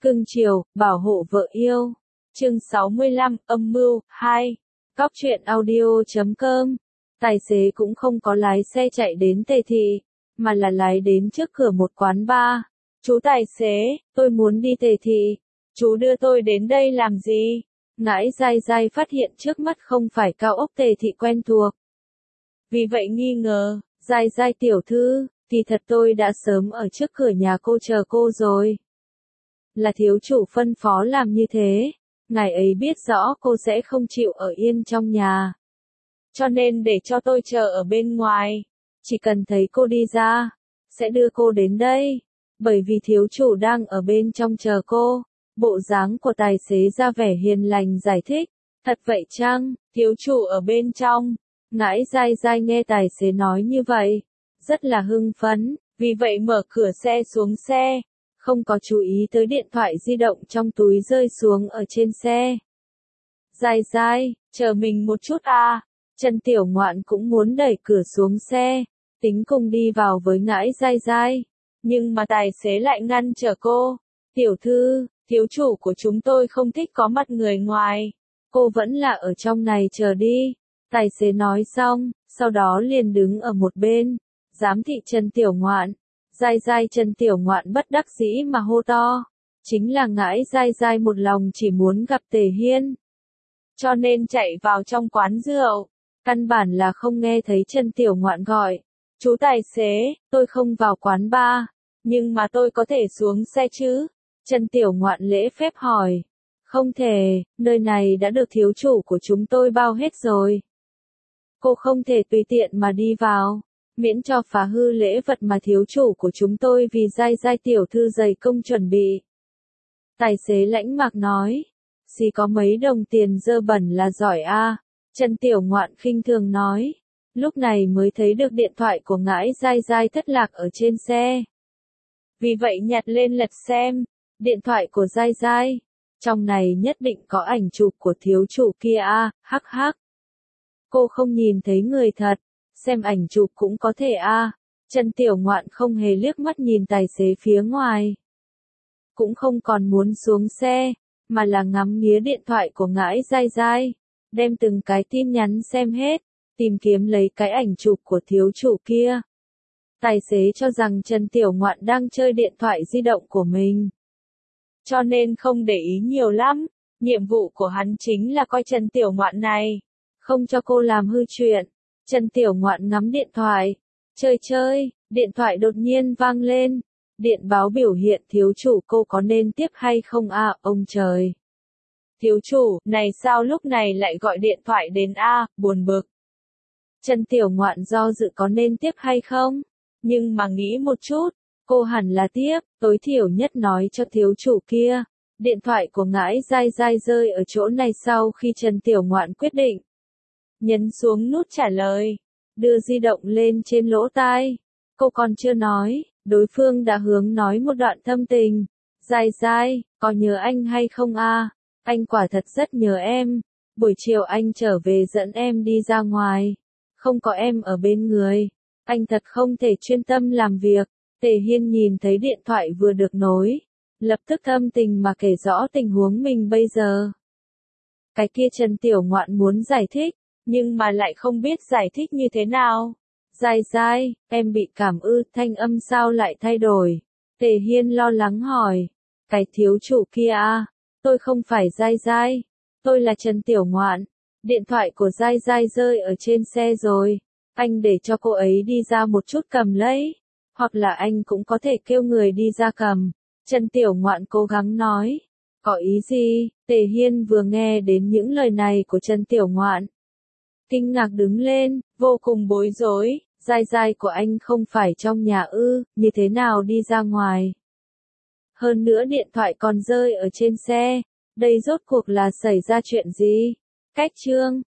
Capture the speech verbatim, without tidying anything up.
Cưng chiều, bảo hộ vợ yêu. Chương sáu mươi lăm, âm mưu, hai. Cóc truyện audio chấm com. Tài xế cũng không có lái xe chạy đến Tề Thị, mà là lái đến trước cửa một quán bar. Chú tài xế, tôi muốn đi Tề Thị. Chú đưa tôi đến đây làm gì? Ngãi dai dai phát hiện trước mắt không phải cao ốc Tề Thị quen thuộc. Vì vậy nghi ngờ, dai dai tiểu thư, kỳ thật tôi đã sớm ở trước cửa nhà cô chờ cô rồi. Là thiếu chủ phân phó làm như thế, ngài ấy biết rõ cô sẽ không chịu ở yên trong nhà. Cho nên để cho tôi chờ ở bên ngoài, chỉ cần thấy cô đi ra, sẽ đưa cô đến đây, bởi vì thiếu chủ đang ở bên trong chờ cô. Bộ dáng của tài xế ra vẻ hiền lành giải thích, thật vậy chăng, thiếu chủ ở bên trong. Ngãi dai dai nghe tài xế nói như vậy, rất là hưng phấn, vì vậy mở cửa xe xuống xe, không có chú ý tới điện thoại di động trong túi rơi xuống ở trên xe. Dai dai, chờ mình một chút à, Trần Tiểu Ngoạn cũng muốn đẩy cửa xuống xe, tính cùng đi vào với ngãi dai dai, nhưng mà tài xế lại ngăn trở cô. Tiểu thư, thiếu chủ của chúng tôi không thích có mặt người ngoài, cô vẫn là ở trong này chờ đi. Tài xế nói xong, sau đó liền đứng ở một bên, giám thị Trần Tiểu Ngoạn. Dai dai Trần Tiểu Ngoạn bất đắc dĩ mà hô to, chính là ngãi dai dai một lòng chỉ muốn gặp Tề Hiên, cho nên chạy vào trong quán rượu, căn bản là không nghe thấy Trần Tiểu Ngoạn gọi. Chú tài xế, tôi không vào quán bar, nhưng mà tôi có thể xuống xe chứ? Trần Tiểu Ngoạn lễ phép hỏi. Không thể, nơi này đã được thiếu chủ của chúng tôi bao hết rồi. Cô không thể tùy tiện mà đi vào, miễn cho phá hư lễ vật mà thiếu chủ của chúng tôi vì dai dai tiểu thư dày công chuẩn bị. Tài xế lãnh mạc nói, xì có mấy đồng tiền dơ bẩn là giỏi a. À. Trần Tiểu Ngoạn khinh thường nói, lúc này mới thấy được điện thoại của ngãi dai dai thất lạc ở trên xe. Vì vậy nhặt lên lật xem, điện thoại của dai dai, trong này nhất định có ảnh chụp của thiếu chủ kia a. À, hắc hắc. Cô không nhìn thấy người thật, xem ảnh chụp cũng có thể a. À. Trần Tiểu Ngoạn không hề liếc mắt nhìn tài xế phía ngoài, cũng không còn muốn xuống xe, mà là ngắm nghía điện thoại của ngãi dai dai, đem từng cái tin nhắn xem hết, tìm kiếm lấy cái ảnh chụp của thiếu chủ kia. Tài xế cho rằng Trần Tiểu Ngoạn đang chơi điện thoại di động của mình, cho nên không để ý nhiều lắm. Nhiệm vụ của hắn chính là coi Trần Tiểu Ngoạn này, không cho cô làm hư chuyện. Trần Tiểu Ngoạn ngắm điện thoại, chơi chơi, điện thoại đột nhiên vang lên. Điện báo biểu hiện thiếu chủ cô có nên tiếp hay không a. À, ông trời. Thiếu chủ, này sao lúc này lại gọi điện thoại đến a. À, buồn bực. Trần Tiểu Ngoạn do dự có nên tiếp hay không, nhưng mà nghĩ một chút, cô hẳn là tiếp, tối thiểu nhất nói cho thiếu chủ kia. Điện thoại của ngãi dai dai rơi ở chỗ này sau khi Trần Tiểu Ngoạn quyết định. Nhấn xuống nút trả lời, đưa di động lên trên lỗ tai. Cô còn chưa nói, đối phương đã hướng nói một đoạn thâm tình. Dai dai, có nhớ anh hay không a? À? Anh quả thật rất nhớ em. Buổi chiều anh trở về dẫn em đi ra ngoài. Không có em ở bên người, anh thật không thể chuyên tâm làm việc. Tề Hiên nhìn thấy điện thoại vừa được nối, lập tức thâm tình mà kể rõ tình huống mình bây giờ. Cái kia Trần Tiểu Ngoạn muốn giải thích, nhưng mà lại không biết giải thích như thế nào. Dai dai, em bị cảm ư, thanh âm sao lại thay đổi? Tề Hiên lo lắng hỏi. Cái thiếu chủ kia à, tôi không phải dai dai, tôi là Trần Tiểu Ngoạn. Điện thoại của dai dai rơi ở trên xe rồi, anh để cho cô ấy đi ra một chút cầm lấy, hoặc là anh cũng có thể kêu người đi ra cầm. Trần Tiểu Ngoạn cố gắng nói. Có ý gì? Tề Hiên vừa nghe đến những lời này của Trần Tiểu Ngoạn, kinh ngạc đứng lên, vô cùng bối rối. Dai dai của anh không phải trong nhà ư, như thế nào đi ra ngoài? Hơn nữa điện thoại còn rơi ở trên xe, đây rốt cuộc là xảy ra chuyện gì? Cách chương